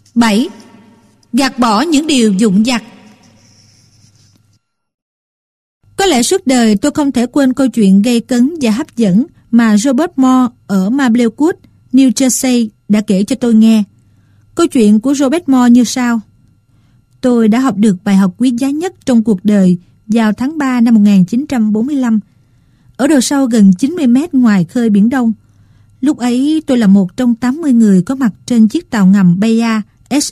7. Gạt bỏ những điều vụn vặt. Có lẽ suốt đời tôi không thể quên câu chuyện gây cấn và hấp dẫn mà Robert Moore ở Maplewood, New Jersey đã kể cho tôi nghe. Câu chuyện của Robert Moore như sau. Tôi đã học được bài học quý giá nhất trong cuộc đời vào tháng 3 năm 1945, ở độ sâu gần 90 mét ngoài khơi Biển Đông. Lúc ấy tôi là một trong 80 người có mặt trên chiếc tàu ngầm Baia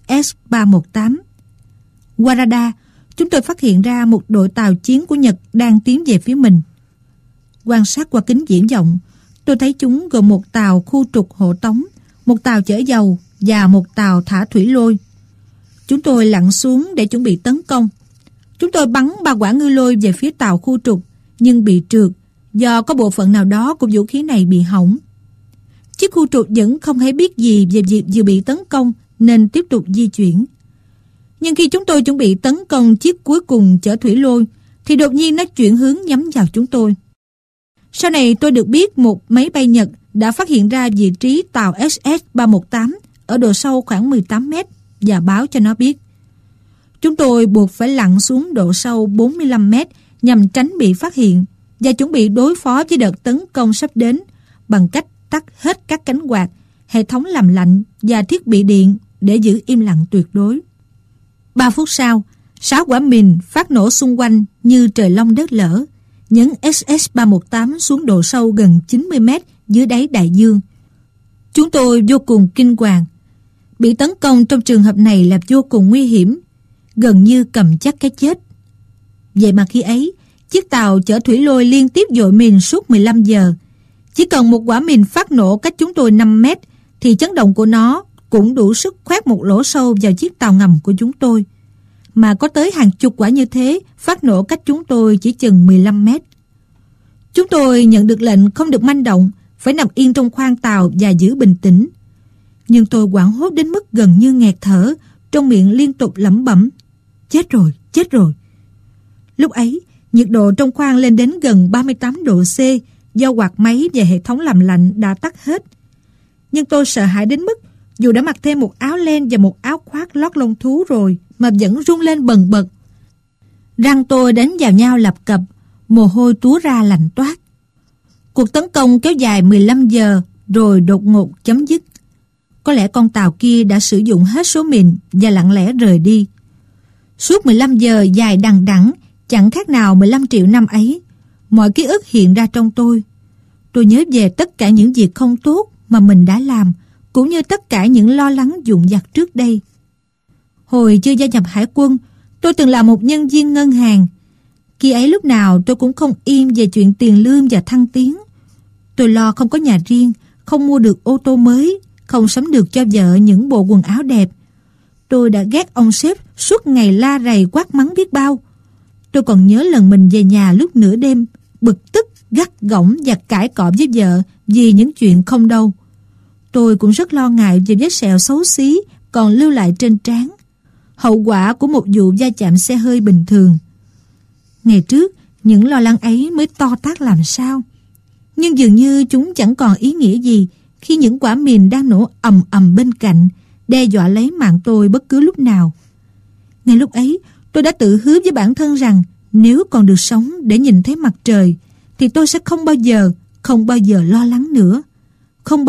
SS-318. Qua radar, chúng tôi phát hiện ra một đội tàu chiến của Nhật đang tiến về phía mình. Quan sát qua kính viễn vọng, tôi thấy chúng gồm một tàu khu trục hộ tống, một tàu chở dầu và một tàu thả thủy lôi. Chúng tôi lặn xuống để chuẩn bị tấn công. Chúng tôi bắn 3 quả ngư lôi về phía tàu khu trục, nhưng bị trượt do có bộ phận nào đó của vũ khí này bị hỏng. Chiếc khu trục vẫn không hề biết gì về việc vừa bị tấn công nên tiếp tục di chuyển. Nhưng khi chúng tôi chuẩn bị tấn công chiếc cuối cùng chở thủy lôi thì đột nhiên nó chuyển hướng nhắm vào chúng tôi. Sau này tôi được biết một máy bay Nhật đã phát hiện ra vị trí tàu SS-318 ở độ sâu khoảng 18 mét và báo cho nó biết. Chúng tôi buộc phải lặn xuống độ sâu 45 mét nhằm tránh bị phát hiện và chuẩn bị đối phó với đợt tấn công sắp đến bằng cách tắt hết các cánh quạt, hệ thống làm lạnh và thiết bị điện để giữ im lặng tuyệt đối. 3 phút sau, 6 quả mìn phát nổ xung quanh như trời long đất lở, nhấn SS-318 xuống độ sâu gần 90 mét dưới đáy đại dương. Chúng tôi vô cùng kinh hoàng. Bị tấn công trong trường hợp này là vô cùng nguy hiểm, gần như cầm chắc cái chết. Vậy mà khi ấy, chiếc tàu chở thủy lôi liên tiếp dội mìn suốt 15 giờ. Chỉ cần một quả mìn phát nổ cách chúng tôi 5 mét thì chấn động của nó cũng đủ sức khoét một lỗ sâu vào chiếc tàu ngầm của chúng tôi. Mà có tới hàng chục quả như thế phát nổ cách chúng tôi chỉ chừng 15 mét. Chúng tôi nhận được lệnh không được manh động, phải nằm yên trong khoang tàu và giữ bình tĩnh. Nhưng tôi hoảng hốt đến mức gần như nghẹt thở, trong miệng liên tục lẩm bẩm: chết rồi, chết rồi. Lúc ấy, nhiệt độ trong khoang lên đến gần 38 độ C do quạt máy và hệ thống làm lạnh đã tắt hết. Nhưng tôi sợ hãi đến mức dù đã mặc thêm một áo len và một áo khoác lót lông thú rồi mà vẫn run lên bần bật. Răng tôi đánh vào nhau lập cập, mồ hôi túa ra lạnh toát. Cuộc tấn công kéo dài 15 giờ rồi đột ngột chấm dứt. Có lẽ con tàu kia đã sử dụng hết số mìn và lặng lẽ rời đi. Suốt 15 giờ dài đằng đẵng, chẳng khác nào 15 triệu năm ấy, mọi ký ức hiện ra trong tôi. Tôi nhớ về tất cả những việc không tốt mà mình đã làm, cũng như tất cả những lo lắng vụn vặt trước đây. Hồi chưa gia nhập hải quân, tôi từng là một nhân viên ngân hàng. Khi ấy lúc nào tôi cũng không yên về chuyện tiền lương và thăng tiến. Tôi lo không có nhà riêng, không mua được ô tô mới, không sắm được cho vợ những bộ quần áo đẹp. Tôi đã ghét ông sếp suốt ngày la rầy quát mắng biết bao. Tôi còn nhớ lần mình về nhà lúc nửa đêm, bực tức, gắt gỏng và cãi cọ với vợ vì những chuyện không đâu. Tôi cũng rất lo ngại về vết sẹo xấu xí còn lưu lại trên trán, hậu quả của một vụ va chạm xe hơi bình thường. Ngày trước, những lo lắng ấy mới to tát làm sao. Nhưng dường như chúng chẳng còn ý nghĩa gì khi những quả mìn đang nổ ầm ầm bên cạnh, đe dọa lấy mạng tôi bất cứ lúc nào. Ngay lúc ấy, tôi đã tự hứa với bản thân rằng nếu còn được sống để nhìn thấy mặt trời, thì tôi sẽ không bao giờ lo lắng nữa. Không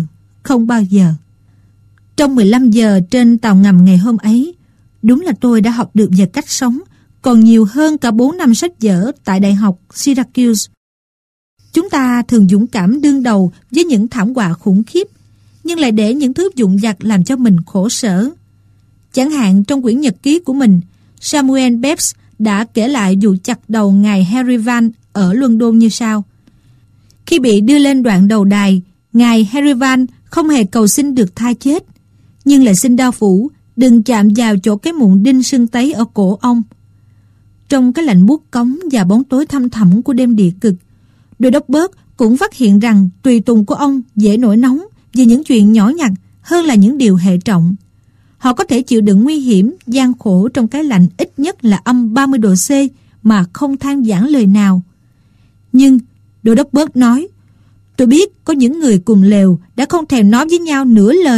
bao giờ. Trong 15 giờ trên tàu ngầm ngày hôm ấy, đúng là tôi đã học được về cách sống, còn nhiều hơn cả 4 năm sách vở tại Đại học Syracuse. Chúng ta thường dũng cảm đương đầu với những thảm họa khủng khiếp, nhưng lại để những thứ vụn vặt làm cho mình khổ sở. Chẳng hạn trong quyển nhật ký của mình, Samuel Pepys đã kể lại vụ chặt đầu ngài Henry Van ở London như sau. Khi bị đưa lên đoạn đầu đài, ngài Henry Van không hề cầu xin được tha chết, nhưng lại xin đao phủ đừng chạm vào chỗ cái mụn đinh sưng tấy ở cổ ông. Trong cái lạnh buốt cống và bóng tối thăm thẳm của đêm địa cực, đôi đốc bớt cũng phát hiện rằng tùy tùng của ông dễ nổi nóng vì những chuyện nhỏ nhặt hơn là những điều hệ trọng. Họ có thể chịu đựng nguy hiểm, gian khổ trong cái lạnh ít nhất là âm 30 độ C mà không than vãn lời nào. Nhưng, đô đốc bớt nói, tôi biết có những người cùng lều đã không thèm nói với nhau nửa lời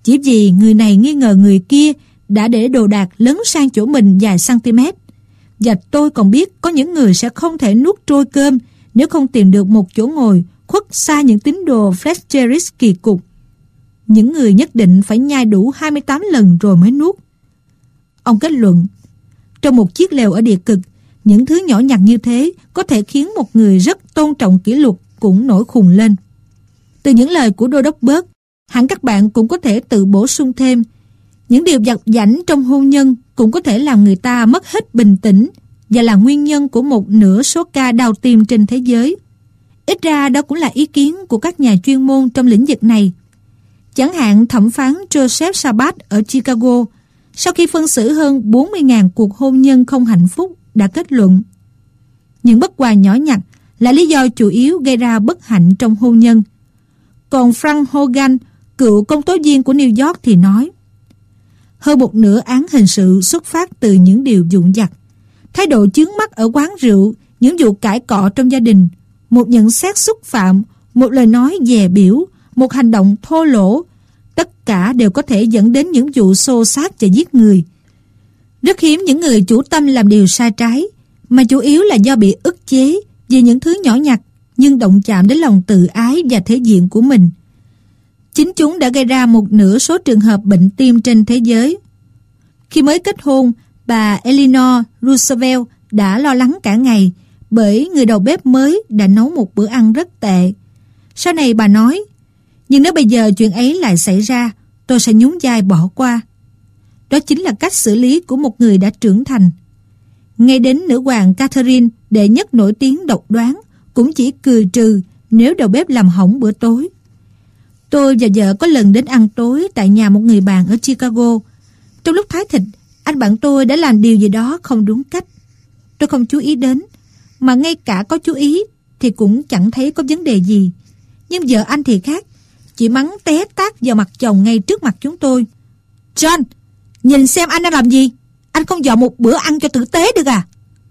chỉ vì người này nghi ngờ người kia đã để đồ đạc lấn sang chỗ mình vài cm. Và tôi còn biết có những người sẽ không thể nuốt trôi cơm nếu không tìm được một chỗ ngồi khuất xa những tín đồ Fletcherist kỳ cục. Những người nhất định phải nhai đủ 28 lần rồi mới nuốt. Ông kết luận, trong một chiếc lều ở địa cực, những thứ nhỏ nhặt như thế có thể khiến một người rất tôn trọng kỷ luật cũng nổi khùng lên. Từ những lời của Đô đốc Burke, hẳn các bạn cũng có thể tự bổ sung thêm, những điều vặt vãnh trong hôn nhân cũng có thể làm người ta mất hết bình tĩnh và là nguyên nhân của một nửa số ca đau tim trên thế giới. Ít ra đó cũng là ý kiến của các nhà chuyên môn trong lĩnh vực này. Chẳng hạn thẩm phán Joseph Sabat ở Chicago, sau khi phân xử hơn 40.000 cuộc hôn nhân không hạnh phúc, đã kết luận những bất hòa nhỏ nhặt là lý do chủ yếu gây ra bất hạnh trong hôn nhân. Còn Frank Hogan, cựu công tố viên của New York thì nói, hơn một nửa án hình sự xuất phát từ những điều vụn vặt, thái độ chướng mắt ở quán rượu, những vụ cãi cọ trong gia đình, một nhận xét xúc phạm, một lời nói dè biểu, một hành động thô lỗ, tất cả đều có thể dẫn đến những vụ xô xát và giết người. Rất hiếm những người chủ tâm làm điều sai trái, mà chủ yếu là do bị ức chế vì những thứ nhỏ nhặt nhưng động chạm đến lòng tự ái và thể diện của mình. Chính chúng đã gây ra một nửa số trường hợp bệnh tim trên thế giới. Khi mới kết hôn, bà Eleanor Roosevelt đã lo lắng cả ngày bởi người đầu bếp mới đã nấu một bữa ăn rất tệ. Sau này bà nói, nhưng nếu bây giờ chuyện ấy lại xảy ra, tôi sẽ nhún vai bỏ qua. Đó chính là cách xử lý của một người đã trưởng thành. Ngay đến nữ hoàng Catherine, đệ nhất nổi tiếng độc đoán, cũng chỉ cười trừ nếu đầu bếp làm hỏng bữa tối. Tôi và vợ có lần đến ăn tối tại nhà một người bạn ở Chicago. Trong lúc thái thịt, anh bạn tôi đã làm điều gì đó không đúng cách. Tôi không chú ý đến, mà ngay cả có chú ý thì cũng chẳng thấy có vấn đề gì. Nhưng vợ anh thì khác, chị mắng té tát vào mặt chồng ngay trước mặt chúng tôi. John, nhìn xem anh đang làm gì? Anh không dọn một bữa ăn cho tử tế được à?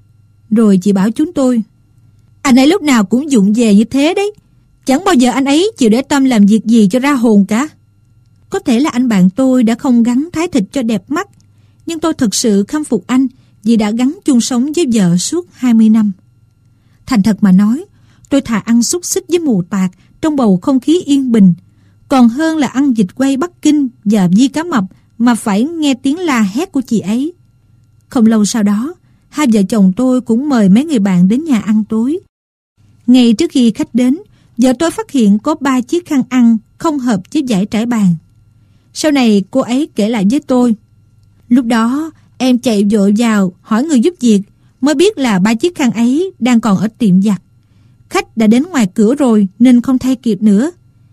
Rồi chị bảo chúng tôi, anh ấy lúc nào cũng vụng về như thế đấy. Chẳng bao giờ anh ấy chịu để tâm làm việc gì cho ra hồn cả. Có thể là anh bạn tôi đã không gắn thái thịt cho đẹp mắt, nhưng tôi thực sự khâm phục anh vì đã gắn chung sống với vợ suốt 20 năm. Thành thật mà nói, tôi thà ăn xúc xích với mù tạt trong bầu không khí yên bình, còn hơn là ăn vịt quay Bắc Kinh và vi cá mập mà phải nghe tiếng la hét của chị ấy. Không lâu sau đó, hai vợ chồng tôi cũng mời mấy người bạn đến nhà ăn tối. Ngay trước khi khách đến, vợ tôi phát hiện có 3 chiếc khăn ăn không hợp với dãy trải bàn. Sau này cô ấy kể lại với tôi. Lúc đó em chạy vội vào hỏi người giúp việc, mới biết là 3 chiếc khăn ấy đang còn ở tiệm giặt. Khách đã đến ngoài cửa rồi nên không thay kịp nữa.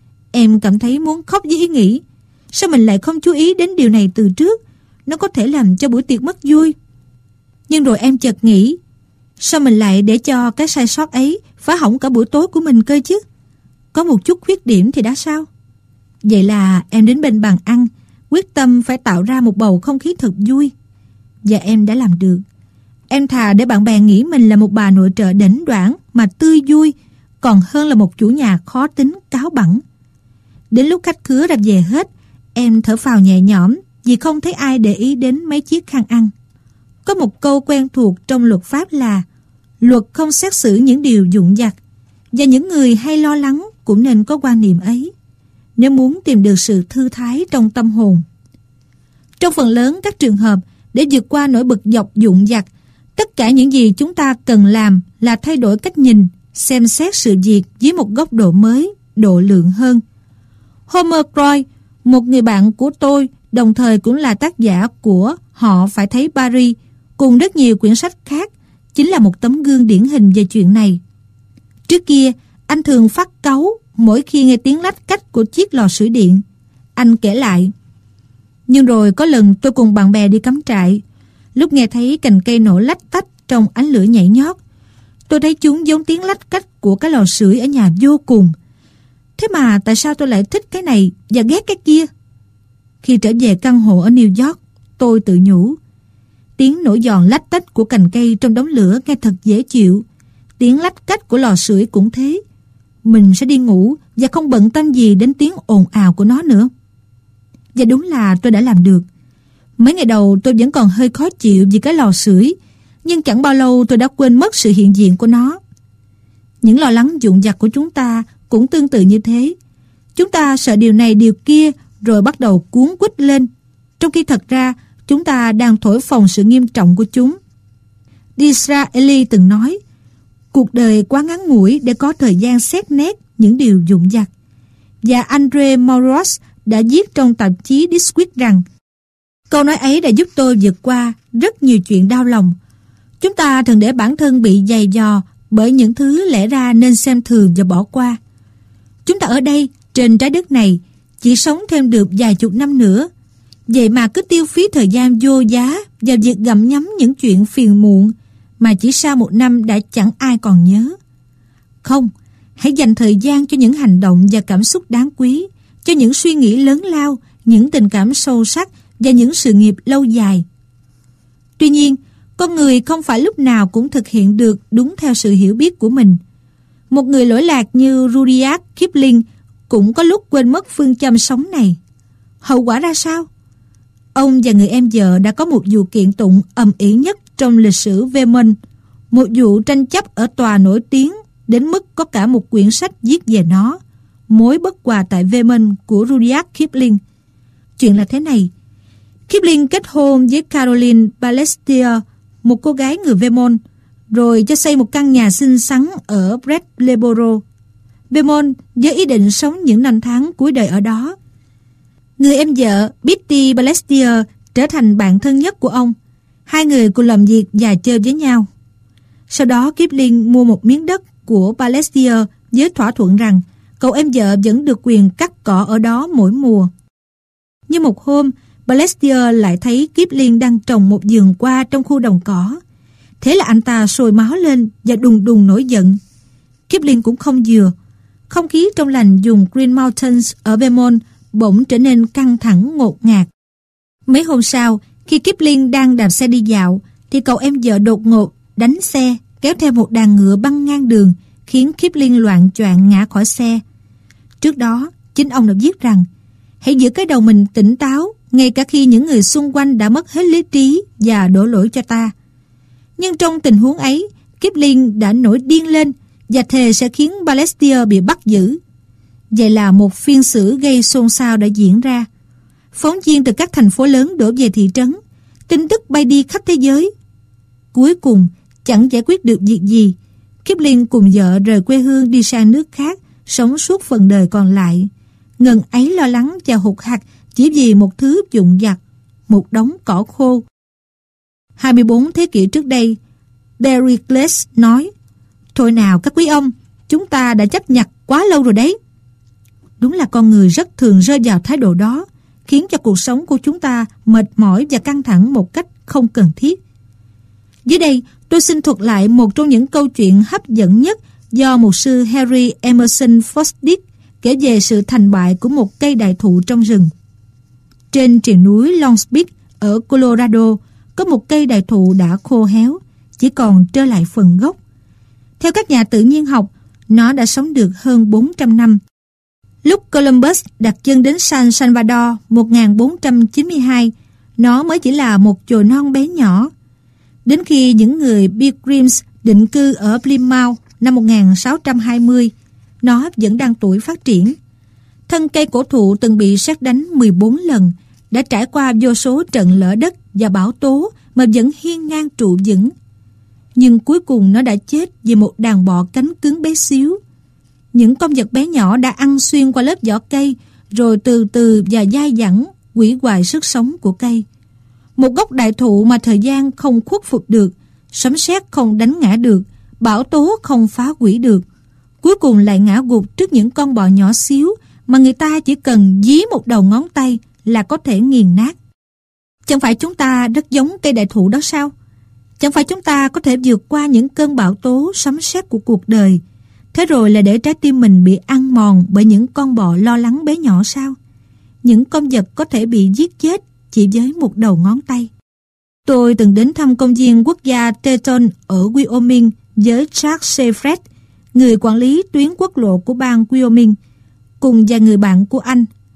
Em cảm thấy muốn khóc với ý nghĩ, sao mình lại không chú ý đến điều này từ trước? Nó có thể làm cho buổi tiệc mất vui. Nhưng rồi em chợt nghĩ, sao mình lại để cho cái sai sót ấy phá hỏng cả buổi tối của mình cơ chứ? Có một chút khuyết điểm thì đã sao? Vậy là em đến bên bàn ăn, quyết tâm phải tạo ra một bầu không khí thật vui. Và em đã làm được. Em thà để bạn bè nghĩ mình là một bà nội trợ đỉnh đoản mà tươi vui, còn hơn là một chủ nhà khó tính cáu bẳn. Đến lúc khách khứa ra về hết, em thở phào nhẹ nhõm vì không thấy ai để ý đến mấy chiếc khăn ăn. Có một câu quen thuộc trong luật pháp là luật không xét xử những điều vụn vặt, và những người hay lo lắng cũng nên có quan niệm ấy nếu muốn tìm được sự thư thái trong tâm hồn. Trong phần lớn các trường hợp, để vượt qua nỗi bực dọc vụn vặt, tất cả những gì chúng ta cần làm là thay đổi cách nhìn, xem xét sự việc dưới một góc độ mới, độ lượng hơn. Homer Croy, một người bạn của tôi, đồng thời cũng là tác giả của Họ Phải Thấy Paris, cùng rất nhiều quyển sách khác, chính là một tấm gương điển hình về chuyện này. Trước kia, anh thường phát cáu mỗi khi nghe tiếng lách cách của chiếc lò sưởi điện. Anh kể lại, nhưng rồi có lần tôi cùng bạn bè đi cắm trại, lúc nghe thấy cành cây nổ lách tách trong ánh lửa nhảy nhót, tôi thấy chúng giống tiếng lách cách của cái lò sưởi ở nhà vô cùng. Thế mà tại sao tôi lại thích cái này và ghét cái kia? Khi trở về căn hộ ở New York, tôi tự nhủ, tiếng nổ giòn lách tách của cành cây trong đống lửa nghe thật dễ chịu, tiếng lách cách của lò sưởi cũng thế. Mình sẽ đi ngủ và không bận tâm gì đến tiếng ồn ào của nó nữa. Và đúng là tôi đã làm được. Mấy ngày đầu tôi vẫn còn hơi khó chịu vì cái lò sưởi, nhưng chẳng bao lâu tôi đã quên mất sự hiện diện của nó. Những lo lắng vụn vặt của chúng ta cũng tương tự như thế. Chúng ta sợ điều này điều kia rồi bắt đầu cuống quýt lên, trong khi thật ra chúng ta đang thổi phồng sự nghiêm trọng của chúng. Disraeli từng nói, cuộc đời quá ngắn ngủi để có thời gian xét nét những điều vụn vặt. Và Andre Maurois đã viết trong tạp chí Disquit rằng câu nói ấy đã giúp tôi vượt qua rất nhiều chuyện đau lòng. Chúng ta thường để bản thân bị dày dò bởi những thứ lẽ ra nên xem thường và bỏ qua. Chúng ta ở đây, trên trái đất này, chỉ sống thêm được vài chục năm nữa. Vậy mà cứ tiêu phí thời gian vô giá vào việc gặm nhấm những chuyện phiền muộn mà chỉ sau một năm đã chẳng ai còn nhớ. Không, hãy dành thời gian cho những hành động và cảm xúc đáng quý, cho những suy nghĩ lớn lao, những tình cảm sâu sắc và những sự nghiệp lâu dài. Tuy nhiên, con người không phải lúc nào cũng thực hiện được đúng theo sự hiểu biết của mình. Một người lỗi lạc như Rudyard Kipling cũng có lúc quên mất phương châm sống này. Hậu quả ra sao? Ông và người em vợ đã có một vụ kiện tụng ầm ĩ nhất trong lịch sử Vermont, một vụ tranh chấp ở tòa nổi tiếng đến mức có cả một quyển sách viết về nó, Mối bất hòa tại Vermont của Rudyard Kipling. Chuyện là thế này. Kipling kết hôn với Caroline Balestier, một cô gái người Vermont, rồi cho xây một căn nhà xinh xắn ở Brattleboro, Vermont, với ý định sống những năm tháng cuối đời ở đó. Người em vợ Betty Balestier trở thành bạn thân nhất của ông. Hai người cùng làm việc và chơi với nhau. Sau đó Kipling mua một miếng đất của Balestier với thỏa thuận rằng cậu em vợ vẫn được quyền cắt cỏ ở đó mỗi mùa. Nhưng một hôm, Balestier lại thấy Kipling đang trồng một vườn hoa trong khu đồng cỏ. Thế là anh ta sôi máu lên và đùng đùng nổi giận. Kipling cũng không vừa. Không khí trong lành vùng Green Mountains ở Vermont bỗng trở nên căng thẳng ngột ngạt. Mấy hôm sau, khi Kipling đang đạp xe đi dạo, thì cậu em vợ đột ngột đánh xe, kéo theo một đàn ngựa băng ngang đường, khiến Kipling loạng choạng ngã khỏi xe. Trước đó, chính ông đã viết rằng, hãy giữ cái đầu mình tỉnh táo, ngay cả khi những người xung quanh đã mất hết lý trí và đổ lỗi cho ta. Nhưng trong tình huống ấy, Kipling đã nổi điên lên và thề sẽ khiến Balestier bị bắt giữ. Vậy là một phiên xử gây xôn xao đã diễn ra. Phóng viên từ các thành phố lớn đổ về thị trấn, tin tức bay đi khắp thế giới. Cuối cùng, chẳng giải quyết được việc gì. Kipling cùng vợ rời quê hương đi sang nước khác, sống suốt phần đời còn lại. Ngần ấy lo lắng và hụt hặc chỉ vì một thứ vụn vặt, một đống cỏ khô. 24 thế kỷ trước đây, Pericles nói, thôi nào các quý ông, chúng ta đã chấp nhặt quá lâu rồi đấy. Đúng là con người rất thường rơi vào thái độ đó, khiến cho cuộc sống của chúng ta mệt mỏi và căng thẳng một cách không cần thiết. Dưới đây, tôi xin thuật lại một trong những câu chuyện hấp dẫn nhất do mục sư Henry Emerson Fosdick kể về sự thành bại của một cây đại thụ trong rừng. Trên triền núi Long Peak ở Colorado, có một cây đại thụ đã khô héo, chỉ còn trơ lại phần gốc. Theo các nhà tự nhiên học, nó đã sống được hơn 400 năm. Lúc Columbus đặt chân đến San Salvador 1492, nó mới chỉ là một chồi non bé nhỏ. Đến khi những người Pilgrims định cư ở Plymouth năm 1620, nó vẫn đang tuổi phát triển. Thân cây cổ thụ từng bị sét đánh 14 lần, đã trải qua vô số trận lở đất và bão tố mà vẫn hiên ngang trụ vững. Nhưng cuối cùng nó đã chết vì một đàn bọ cánh cứng bé xíu. Những con vật bé nhỏ đã ăn xuyên qua lớp vỏ cây, rồi từ từ và dai dẳng hủy hoại sức sống của cây. Một gốc đại thụ mà thời gian không khuất phục được, sấm sét không đánh ngã được, bão tố không phá hủy được, cuối cùng lại ngã gục trước những con bọ nhỏ xíu mà người ta chỉ cần dí một đầu ngón tay là có thể nghiền nát. Chẳng phải chúng ta rất giống cây đại thụ đó sao? Chẳng phải chúng ta có thể vượt qua những cơn bão tố sấm sét của cuộc đời, thế rồi là để trái tim mình bị ăn mòn bởi những con bọ lo lắng bé nhỏ sao? Những con vật có thể bị giết chết chỉ với một đầu ngón tay. Tôi từng đến thăm công viên quốc gia Teton ở Wyoming với Charles Seyfried, người quản lý tuyến quốc lộ của bang Wyoming, cùng vài người bạn của anh.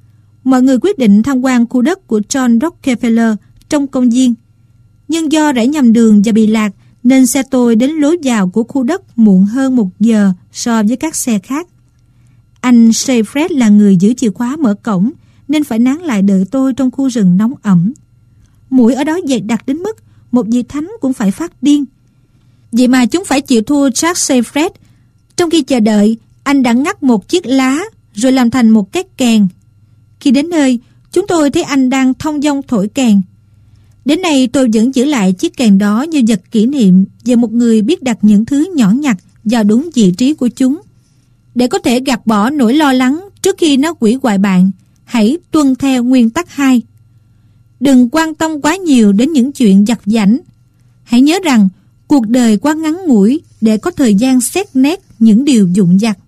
mọi người quyết định tham quan khu đất của John Rockefeller trong công viên. Nhưng do rẽ nhầm đường và bị lạc, nên xe tôi đến lối vào của khu đất muộn hơn 1 giờ so với các xe khác. Anh Seyfried là người giữ chìa khóa mở cổng, nên phải nán lại đợi tôi trong khu rừng nóng ẩm. Muỗi ở đó dày đặc đến mức một vị thánh cũng phải phát điên. Vậy mà chúng phải chịu thua Charles Seyfried. Trong khi chờ đợi, anh đã ngắt một chiếc lá rồi làm thành một cái kèn. Khi đến nơi, chúng tôi thấy anh đang thong dong thổi kèn. Đến nay tôi vẫn giữ lại chiếc kèn đó như vật kỷ niệm về một người biết đặt những thứ nhỏ nhặt vào đúng vị trí của chúng. Để có thể gạt bỏ nỗi lo lắng trước khi nó hủy hoại bạn, hãy tuân theo nguyên tắc 2. Đừng quan tâm quá nhiều đến những chuyện vặt vãnh. Hãy nhớ rằng cuộc đời quá ngắn ngủi để có thời gian xét nét những điều vụn vặt.